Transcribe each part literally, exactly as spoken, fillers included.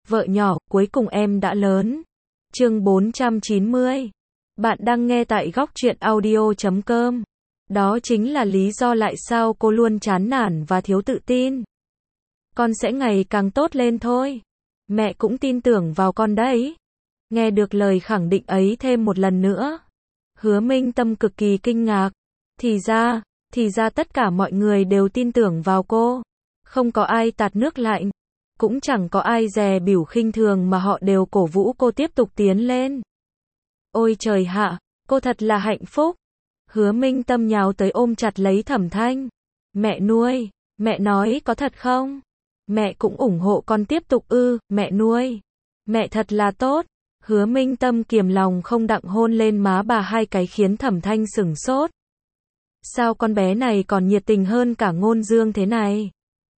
Vợ nhỏ, cuối cùng em đã lớn. Chương bốn trăm chín mươi. Bạn đang nghe tại góc truyện audio chấm com. Đó chính là lý do tại sao cô luôn chán nản và thiếu tự tin. Con sẽ ngày càng tốt lên thôi. Mẹ cũng tin tưởng vào con đấy. Nghe được lời khẳng định ấy thêm một lần nữa, Hứa Minh Tâm cực kỳ kinh ngạc. Thì ra, thì ra tất cả mọi người đều tin tưởng vào cô. Không có ai tạt nước lạnh, cũng chẳng có ai dè bỉu khinh thường mà họ đều cổ vũ cô tiếp tục tiến lên. Ôi trời hạ, cô thật là hạnh phúc. Hứa Minh Tâm nhào tới ôm chặt lấy Thẩm Thanh. Mẹ nuôi, mẹ nói có thật không? Mẹ cũng ủng hộ con tiếp tục ư, mẹ nuôi. Mẹ thật là tốt. Hứa Minh Tâm kiềm lòng không đặng hôn lên má bà hai cái khiến Thẩm Thanh sửng sốt. Sao con bé này còn nhiệt tình hơn cả Ngôn Dương thế này?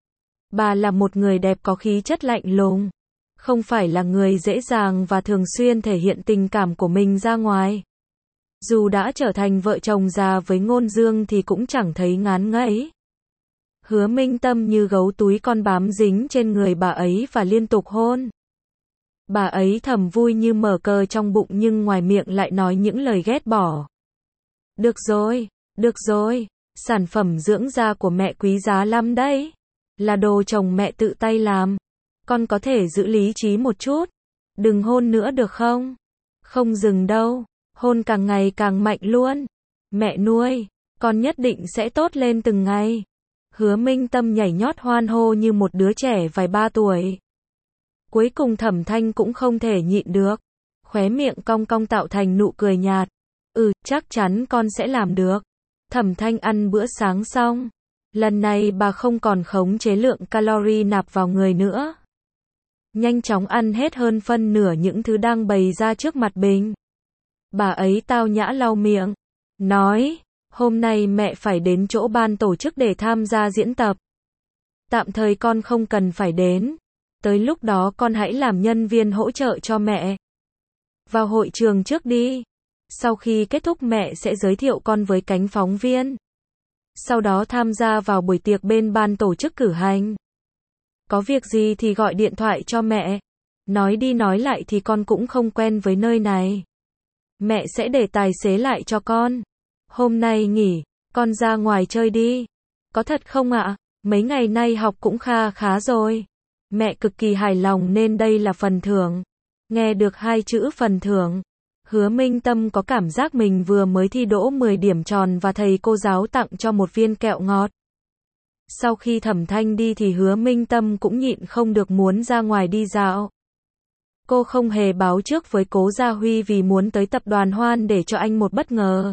Bà là một người đẹp có khí chất lạnh lùng, không phải là người dễ dàng và thường xuyên thể hiện tình cảm của mình ra ngoài. Dù đã trở thành vợ chồng già với Ngôn Dương thì cũng chẳng thấy ngán ngấy. Hứa Minh Tâm như gấu túi con bám dính trên người bà ấy và liên tục hôn. Bà ấy thầm vui như mở cờ trong bụng nhưng ngoài miệng lại nói những lời ghét bỏ. Được rồi, được rồi, sản phẩm dưỡng da của mẹ quý giá lắm đấy. Là đồ chồng mẹ tự tay làm. Con có thể giữ lý trí một chút. Đừng hôn nữa được không? Không dừng đâu. Hôn càng ngày càng mạnh luôn. Mẹ nuôi, con nhất định sẽ tốt lên từng ngày. Hứa Minh Tâm nhảy nhót hoan hô như một đứa trẻ vài ba tuổi. Cuối cùng Thẩm Thanh cũng không thể nhịn được. Khóe miệng cong cong tạo thành nụ cười nhạt. Ừ, chắc chắn con sẽ làm được. Thẩm Thanh ăn bữa sáng xong. Lần này bà không còn khống chế lượng calorie nạp vào người nữa. Nhanh chóng ăn hết hơn phân nửa những thứ đang bày ra trước mặt mình. Bà ấy tao nhã lau miệng. Nói, hôm nay mẹ phải đến chỗ ban tổ chức để tham gia diễn tập. Tạm thời con không cần phải đến. Tới lúc đó con hãy làm nhân viên hỗ trợ cho mẹ. Vào hội trường trước đi. Sau khi kết thúc mẹ sẽ giới thiệu con với cánh phóng viên. Sau đó tham gia vào buổi tiệc bên ban tổ chức cử hành. Có việc gì thì gọi điện thoại cho mẹ. Nói đi nói lại thì con cũng không quen với nơi này. Mẹ sẽ để tài xế lại cho con. Hôm nay nghỉ, con ra ngoài chơi đi. Có thật không ạ? Mấy ngày nay học cũng kha khá rồi. Mẹ cực kỳ hài lòng nên đây là phần thưởng. Nghe được hai chữ phần thưởng, Hứa Minh Tâm có cảm giác mình vừa mới thi đỗ mười điểm tròn và thầy cô giáo tặng cho một viên kẹo ngọt. Sau khi Thẩm Thanh đi thì Hứa Minh Tâm cũng nhịn không được muốn ra ngoài đi dạo. Cô không hề báo trước với Cố Gia Huy vì muốn tới tập đoàn Hoan để cho anh một bất ngờ.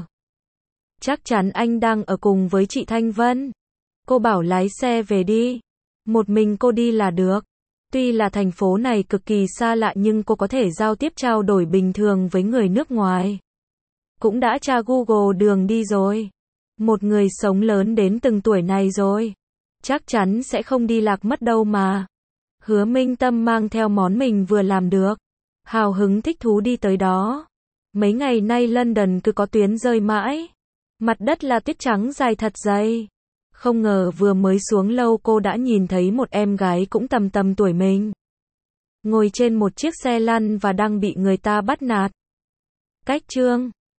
Chắc chắn anh đang ở cùng với chị Thanh Vân. Cô bảo lái xe về đi. Một mình cô đi là được. Tuy là thành phố này cực kỳ xa lạ nhưng cô có thể giao tiếp trao đổi bình thường với người nước ngoài. Cũng đã tra Google đường đi rồi. Một người sống lớn đến từng tuổi này rồi. Chắc chắn sẽ không đi lạc mất đâu mà. Hứa Minh Tâm mang theo món mình vừa làm được. Hào hứng thích thú đi tới đó. Mấy ngày nay London cứ có tuyến rơi mãi. Mặt đất là tuyết trắng dài thật dày. Không ngờ vừa mới xuống lâu cô đã nhìn thấy một em gái cũng tầm tầm tuổi mình. Ngồi trên một chiếc xe lăn và đang bị người ta bắt nạt. Cách chương